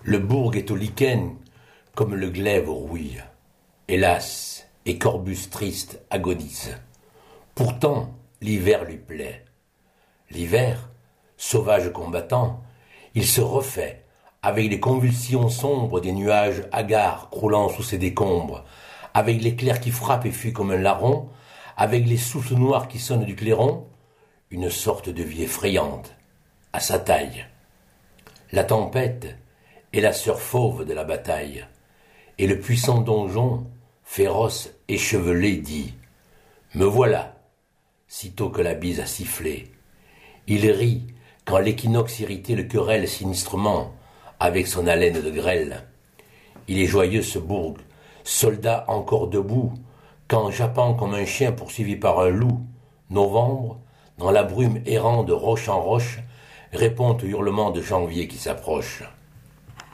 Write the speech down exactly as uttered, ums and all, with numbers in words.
Le bourg est au lichen, comme le glaive au rouille. Hélas, et Corbus triste agonise. Pourtant, l'hiver lui plaît. L'hiver, sauvage combattant, il se refait, avec les convulsions sombres des nuages hagards croulant sous ses décombres, avec l'éclair qui frappe et fuit comme un larron, avec les souffles noirs qui sonnent du clairon, une sorte de vie effrayante, à sa taille. La tempête est la sœur fauve de la bataille, et le puissant donjon, féroce, échevelé, dit « Me voilà !» sitôt que la bise a sifflé. Il rit quand l'équinoxe irrité le querelle sinistrement avec son haleine de grêle. Il est joyeux ce bourg, soldat encore debout, quand jappant comme un chien poursuivi par un loup, novembre, dans la brume errant de roche en roche, répond au hurlement de janvier qui s'approche.